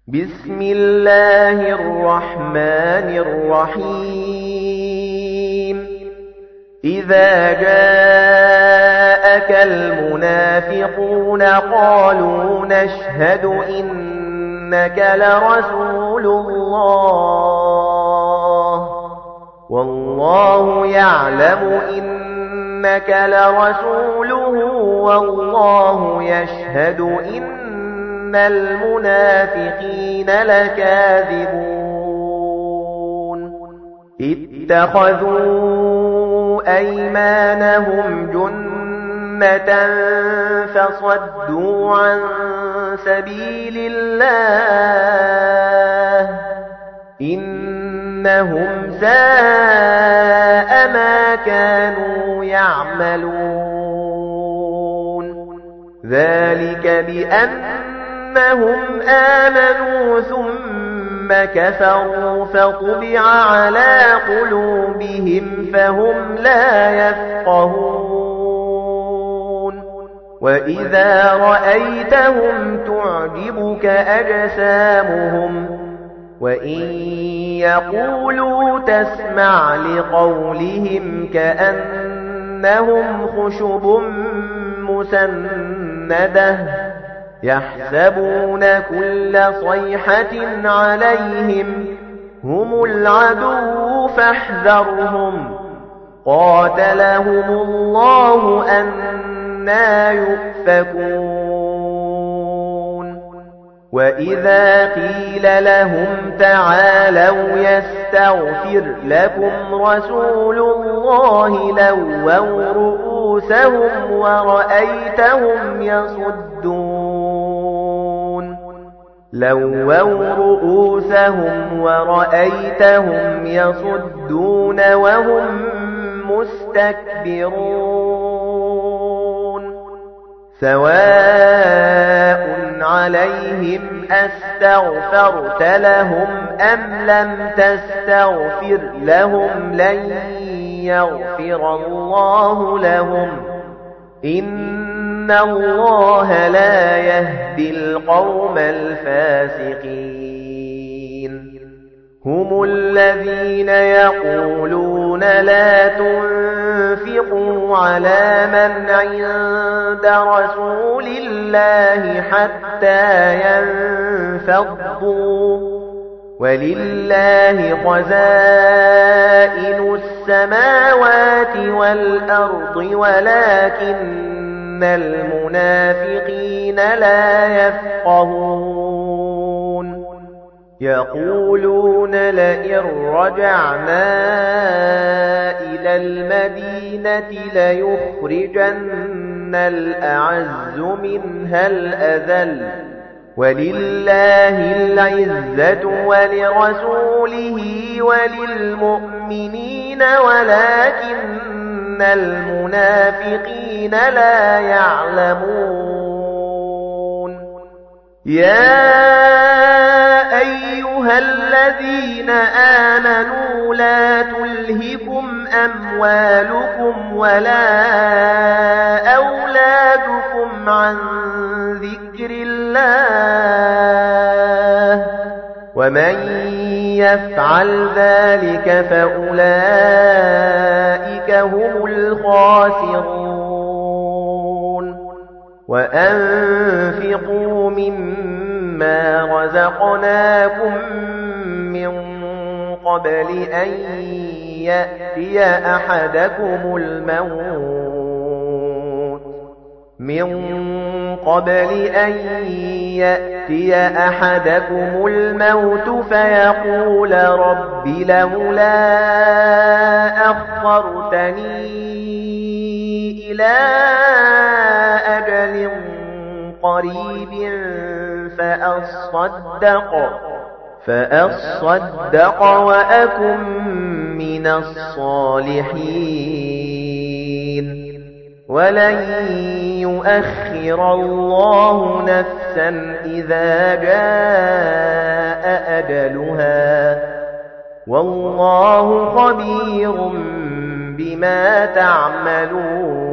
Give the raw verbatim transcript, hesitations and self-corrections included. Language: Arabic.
بسم الله الرحمن الرحيم إذا جاءك المنافقون قالوا نشهد إنك لرسول الله والله يعلم إنك لرسوله والله يشهد إن إن المنافقين لكاذبون اتخذوا أيمانهم جنة فصدوا عن سبيل الله إنهم ساء ما كانوا يعملون ذلك بأن أنهم آمنوا ثم كفروا فطبع على قلوبهم فهم لا يفقهون وإذا رأيتهم تعجبك أجسامهم وإن يقولوا تسمع لقولهم كأنهم خشب مسندة يحسبون كل صيحة عليهم هم العدو فاحذرهم قاتلهم الله أنى يؤفكون وإذا قيل لهم تعالوا يستغفر لكم رسول الله لووا رؤوسهم ورأيتهم يصدون لووا رؤوسهم ورأيتهم يصدون وهم مستكبرون سواء عليهم أستغفرت لهم أم لم تستغفر لهم لن يغفر الله لهم إن الله لا يهدي القوم الفاسقين هم الذين يقولون لا تنفقوا على من عند رسول الله حتى ينفضوا ولله خزائن السماوات والأرض ولكن المنافقين لا يفقهون يقولون لئن رجعنا إلى المدينة ليخرجن الأعز منها الأذل ولله العزة ولرسوله وللمؤمنين ولكن المنافقين لا يعلمون يا أيها الذين آمنوا لا تلهكم أموالكم ولا أولادكم عن ذكر الله ومن يفعل ذلك فأولئك هم الخاسرون وأنفقوا مما رزقناكم من قبل أن يأتي أحدكم الموت من قبل أن يأتي أحدكم الموت فيقول رب لولا أخرتني إلى أجل قريب فأصدق فأصدق وأكن من الصالحين ولن يؤخر الله نفسا إذا جاء أجلها والله خبير بما تعملون